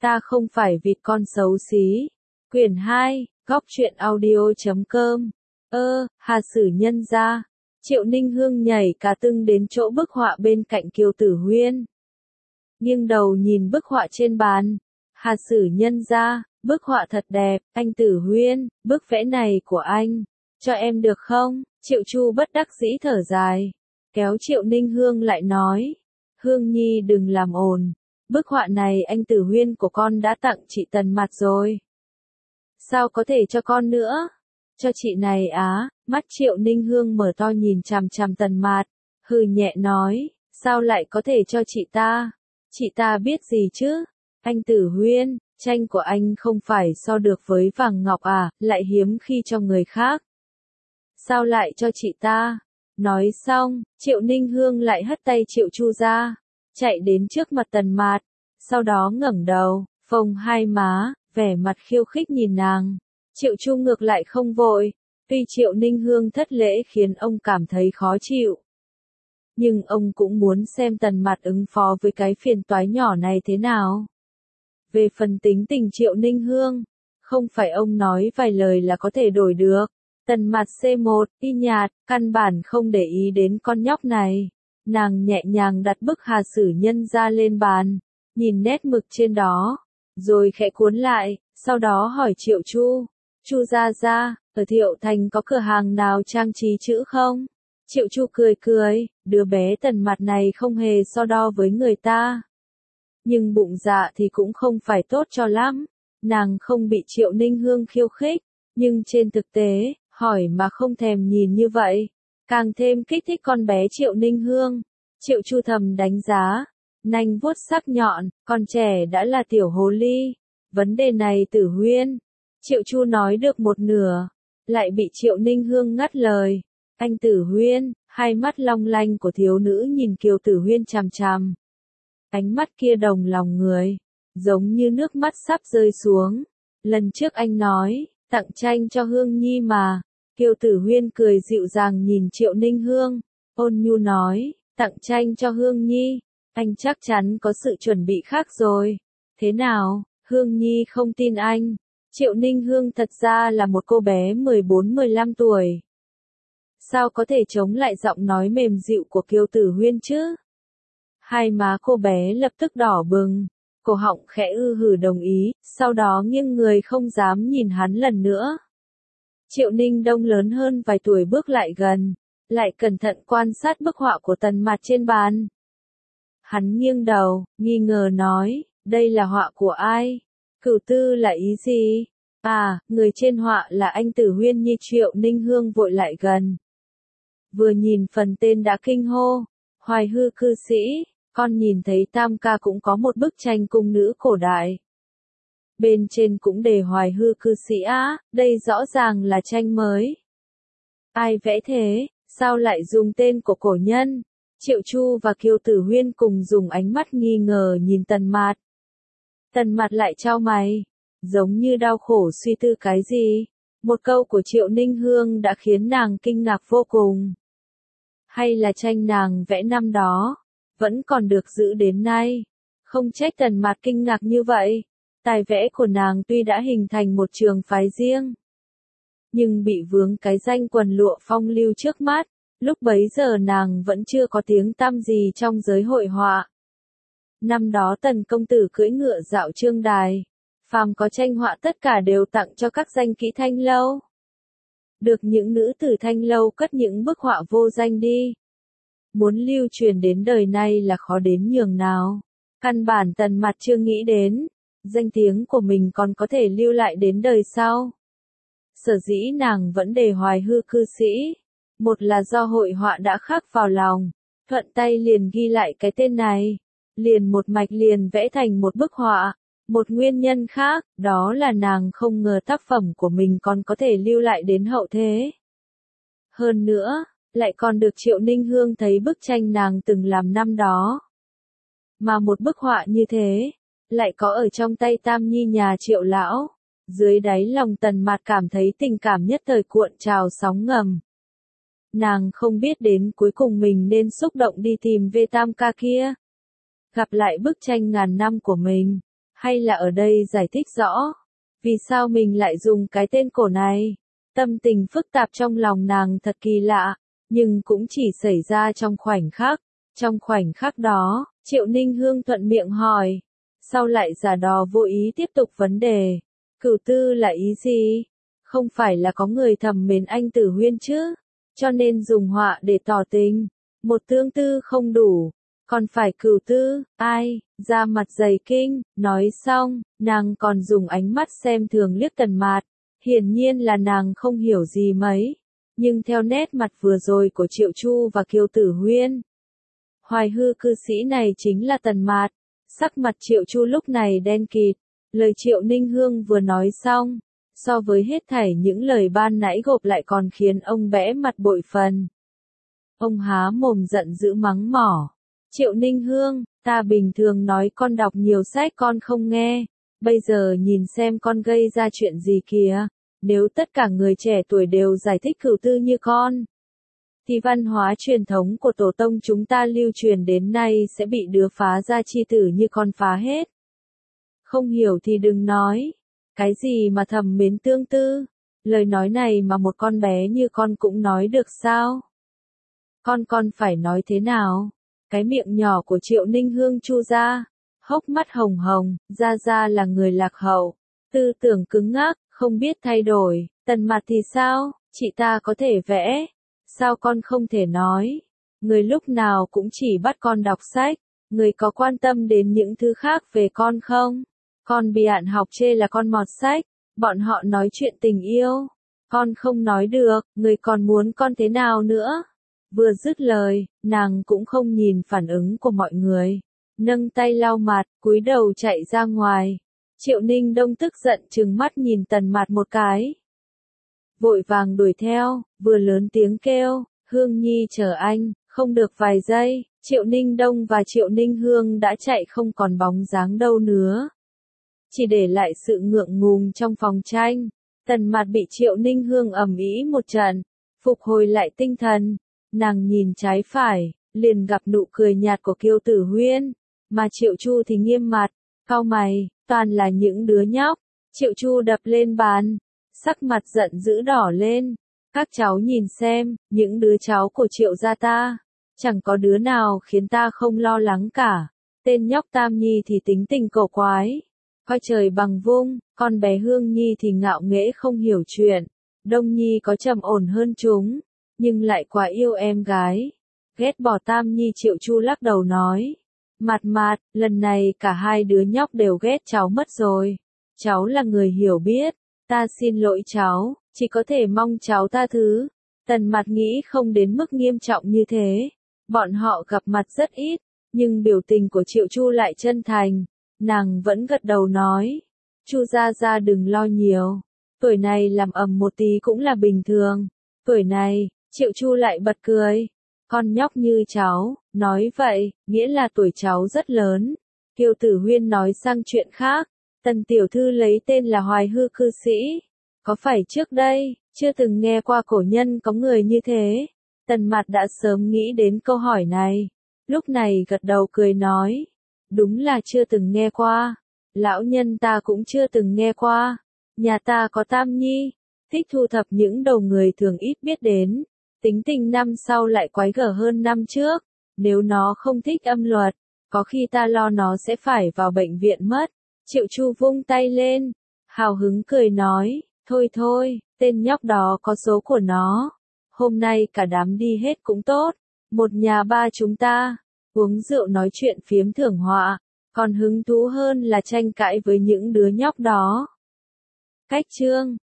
Ta không phải vịt con xấu xí. Quyển 2, Góc truyện audio.com. Hà Sử Nhân ra. Triệu Ninh Hương nhảy cả tưng đến chỗ bức họa bên cạnh Kiều Tử Huyên. Nghiêng đầu nhìn bức họa trên bàn. Hà Sử Nhân ra, bức họa thật đẹp, anh Tử Huyên, bức vẽ này của anh, cho em được không? Triệu Chu bất đắc dĩ thở dài, kéo Triệu Ninh Hương lại nói, Hương Nhi đừng làm ồn, bức họa này anh Tử Huyên của con đã tặng chị Tần Mạt rồi. Sao có thể cho con nữa? Cho chị này á, mắt Triệu Ninh Hương mở to nhìn chằm chằm Tần Mạt, hừ nhẹ nói, sao lại có thể cho chị ta? Chị ta biết gì chứ? Anh Tử Huyên, tranh của anh không phải so được với vàng ngọc à, lại hiếm khi cho người khác. Sao lại cho chị ta? Nói xong, Triệu Ninh Hương lại hất tay Triệu Chu ra, chạy đến trước mặt Tần Mạt, sau đó ngẩng đầu, phồng hai má, vẻ mặt khiêu khích nhìn nàng. Triệu Chu ngược lại không vội, tuy Triệu Ninh Hương thất lễ khiến ông cảm thấy khó chịu. Nhưng ông cũng muốn xem Tần Mạt ứng phó với cái phiền toái nhỏ này thế nào. Về phần tính tình Triệu Ninh Hương, không phải ông nói vài lời là có thể đổi được. Tần Mạt C1, y nhạt, căn bản không để ý đến con nhóc này. Nàng nhẹ nhàng đặt bức Hà Sử Nhân ra lên bàn, nhìn nét mực trên đó, rồi khẽ cuốn lại, sau đó hỏi Triệu Chu. Chu gia gia, ở Thiệu Thành có cửa hàng nào trang trí chữ không? Triệu Chu cười cười, đứa bé Tần Mạt này không hề so đo với người ta. Nhưng bụng dạ thì cũng không phải tốt cho lắm. Nàng không bị Triệu Ninh Hương khiêu khích, nhưng trên thực tế, hỏi mà không thèm nhìn như vậy, càng thêm kích thích con bé Triệu Ninh Hương. Triệu Chu thầm đánh giá, nanh vuốt sắc nhọn, con trẻ đã là tiểu hồ ly. Vấn đề này Tử Huyên. Triệu Chu nói được một nửa, lại bị Triệu Ninh Hương ngắt lời. Anh Tử Huyên, hai mắt long lanh của thiếu nữ nhìn Kiều Tử Huyên chằm chằm. Ánh mắt kia đồng lòng người, giống như nước mắt sắp rơi xuống. Lần trước anh nói, tặng tranh cho Hương Nhi mà. Kiều Tử Huyên cười dịu dàng nhìn Triệu Ninh Hương, ôn nhu nói, tặng tranh cho Hương Nhi, anh chắc chắn có sự chuẩn bị khác rồi. Thế nào, Hương Nhi không tin anh? Triệu Ninh Hương thật ra là một cô bé 14-15 tuổi. Sao có thể chống lại giọng nói mềm dịu của Kiều Tử Huyên chứ? Hai má cô bé lập tức đỏ bừng, cổ họng khẽ hử đồng ý, sau đó nghiêng người không dám nhìn hắn lần nữa. Triệu Ninh Đông lớn hơn vài tuổi bước lại gần, lại cẩn thận quan sát bức họa của Tần Mạt trên bàn. Hắn nghiêng đầu, nghi ngờ nói, đây là họa của ai? Cửu tư là ý gì? À, người trên họa là anh Tử Huyên Nhi. Triệu Ninh Hương vội lại gần. Vừa nhìn phần tên đã kinh hô, Hoài Hư cư sĩ, con nhìn thấy Tam ca cũng có một bức tranh cung nữ cổ đại. Bên trên cũng đề Hoài Hư cư sĩ á, đây rõ ràng là tranh mới. Ai vẽ thế, sao lại dùng tên của cổ nhân? Triệu Chu và Kiều Tử Huyên cùng dùng ánh mắt nghi ngờ nhìn Tần Mạt. Tần Mạt lại chau mày, giống như đau khổ suy tư cái gì. Một câu của Triệu Ninh Hương đã khiến nàng kinh ngạc vô cùng. Hay là tranh nàng vẽ năm đó, vẫn còn được giữ đến nay. Không trách Tần Mạt kinh ngạc như vậy. Tài vẽ của nàng tuy đã hình thành một trường phái riêng, nhưng bị vướng cái danh quần lụa phong lưu trước mắt. Lúc bấy giờ nàng vẫn chưa có tiếng tăm gì trong giới hội họa. Năm đó Tần công tử cưỡi ngựa dạo trương đài, phàm có tranh họa tất cả đều tặng cho các danh kỹ thanh lâu. Được những nữ tử thanh lâu cất những bức họa vô danh đi. Muốn lưu truyền đến đời nay là khó đến nhường nào. Căn bản Tần Mạt chưa nghĩ đến, danh tiếng của mình còn có thể lưu lại đến đời sau. Sở dĩ nàng vẫn đề Hoài Hư cư sĩ. Một là do hội họa đã khắc vào lòng, thuận tay liền ghi lại cái tên này, liền một mạch liền vẽ thành một bức họa. Một nguyên nhân khác, đó là nàng không ngờ tác phẩm của mình còn có thể lưu lại đến hậu thế. Hơn nữa, lại còn được Triệu Ninh Hương thấy bức tranh nàng từng làm năm đó. Mà một bức họa như thế, lại có ở trong tay Tam Nhi nhà Triệu lão. Dưới đáy lòng Tần Mạt cảm thấy tình cảm nhất thời cuộn trào sóng ngầm. Nàng không biết đến cuối cùng mình nên xúc động đi tìm về Tam ca kia. Gặp lại bức tranh ngàn năm của mình, Hay là ở đây giải thích rõ, vì sao mình lại dùng cái tên cổ này? Tâm tình phức tạp trong lòng nàng thật kỳ lạ, nhưng cũng chỉ xảy ra trong khoảnh khắc. Trong khoảnh khắc đó, Triệu Ninh Hương thuận miệng hỏi, sau lại giả đò vô ý tiếp tục vấn đề. Cửu tư là ý gì? Không phải là có người thầm mến anh Tử Huyên chứ? Cho nên dùng họa để tỏ tình. Một tương tư không đủ, còn phải cửu tư, ai, ra mặt dày kinh. Nói xong, nàng còn dùng ánh mắt xem thường liếc Tần Mạt. Hiển nhiên là nàng không hiểu gì mấy, nhưng theo nét mặt vừa rồi của Triệu Chu và Kiều Tử Huyên, Hoài hư cư sĩ này chính là Tần Mạt. Sắc mặt Triệu Chu lúc này đen kịt, lời Triệu Ninh Hương vừa nói xong, so với hết thảy những lời ban nãy gộp lại còn khiến ông bẽ mặt bội phần. Ông há mồm giận dữ mắng mỏ. Triệu Ninh Hương, ta bình thường nói con đọc nhiều sách con không nghe, bây giờ nhìn xem con gây ra chuyện gì kìa. Nếu tất cả người trẻ tuổi đều giải thích cửu tư như con, thì văn hóa truyền thống của tổ tông chúng ta lưu truyền đến nay sẽ bị đứa phá gia chi tử như con phá hết. Không hiểu thì đừng nói. Cái gì mà thầm mến tương tư? Lời nói này mà một con bé như con cũng nói được sao? Con phải nói thế nào? Cái miệng nhỏ của Triệu Ninh Hương chu ra, hốc mắt hồng hồng, ra là người lạc hậu, tư tưởng cứng ngắc, không biết thay đổi. Tần Mạt thì sao? Chị ta có thể vẽ, sao con không thể nói? Người lúc nào cũng chỉ bắt con đọc sách, người có quan tâm đến những thứ khác về con không? Con bị bạn học chê là con mọt sách, bọn họ nói chuyện tình yêu, con không nói được, người còn muốn con thế nào nữa? Vừa dứt lời, nàng cũng không nhìn phản ứng của mọi người, nâng tay lau mặt, cúi đầu chạy ra ngoài. Triệu Ninh Đông tức giận trừng mắt nhìn Tần Mạt một cái, vội vàng đuổi theo, vừa lớn tiếng kêu, Hương Nhi chờ anh. Không được vài giây, Triệu Ninh Đông và Triệu Ninh Hương đã chạy không còn bóng dáng đâu nữa, chỉ để lại sự ngượng ngùng trong phòng tranh. Tần Mạt bị Triệu Ninh Hương ầm ĩ một trận, phục hồi lại tinh thần, nàng nhìn trái phải, liền gặp nụ cười nhạt của Kiều Tử Huyên, mà Triệu Chu thì nghiêm mặt, cau mày, toàn là những đứa nhóc. Triệu Chu đập lên bàn, sắc mặt giận dữ đỏ lên. Các cháu nhìn xem, những đứa cháu của Triệu gia ta, chẳng có đứa nào khiến ta không lo lắng cả. Tên nhóc Tam Nhi thì tính tình cổ quái, coi trời bằng vung, con bé Hương Nhi thì ngạo nghễ không hiểu chuyện. Đông Nhi có trầm ổn hơn chúng, nhưng lại quá yêu em gái. Ghét bỏ Tam Nhi. Triệu Chu lắc đầu nói, Mạt, lần này cả hai đứa nhóc đều ghét cháu mất rồi. Cháu là người hiểu biết, ta xin lỗi cháu, chỉ có thể mong cháu tha thứ. Tần Mạt nghĩ không đến mức nghiêm trọng như thế. Bọn họ gặp mặt rất ít, nhưng biểu tình của Triệu Chu lại chân thành. Nàng vẫn gật đầu nói, Chu gia đừng lo nhiều, tuổi này làm ầm một tí cũng là bình thường. Tuổi này, Triệu Chu lại bật cười, con nhóc như cháu, nói vậy, nghĩa là tuổi cháu rất lớn. Kiều Tử Huyên nói sang chuyện khác, Tần tiểu thư lấy tên là Hoài hư cư sĩ, có phải trước đây, chưa từng nghe qua cổ nhân có người như thế? Tần Mạt đã sớm nghĩ đến câu hỏi này, lúc này gật đầu cười nói, đúng là chưa từng nghe qua, lão nhân ta cũng chưa từng nghe qua. Nhà ta có Tam Nhi, thích thu thập những đầu người thường ít biết đến, tính tình năm sau lại quái gở hơn năm trước, nếu nó không thích âm luật, có khi ta lo nó sẽ phải vào bệnh viện mất. Triệu Chu vung tay lên, hào hứng cười nói, thôi, tên nhóc đó có số của nó, hôm nay cả đám đi hết cũng tốt, một nhà ba chúng ta, uống rượu nói chuyện phiếm thưởng họa, còn hứng thú hơn là tranh cãi với những đứa nhóc đó. Cách chương